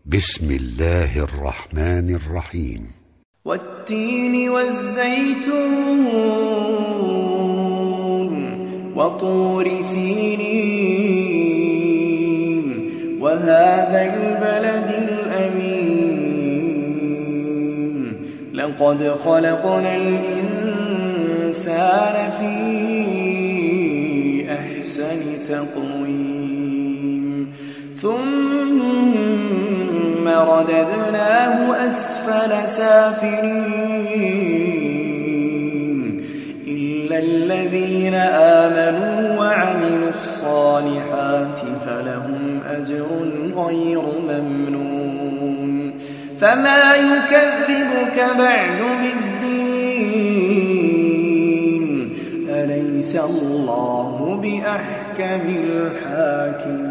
بسم الله الرحمن الرحيم. والتين والزيتون وطور سينين وهذا البلد الأمين لقد خلقنا الإنسان في أحسن تقويم ثم رددناه أسفل سافلين إلا الذين آمنوا وعملوا الصالحات فلهم أجر غير ممنون فما يكذبك بعد بالدين أليس الله بأحكم الحاكمين.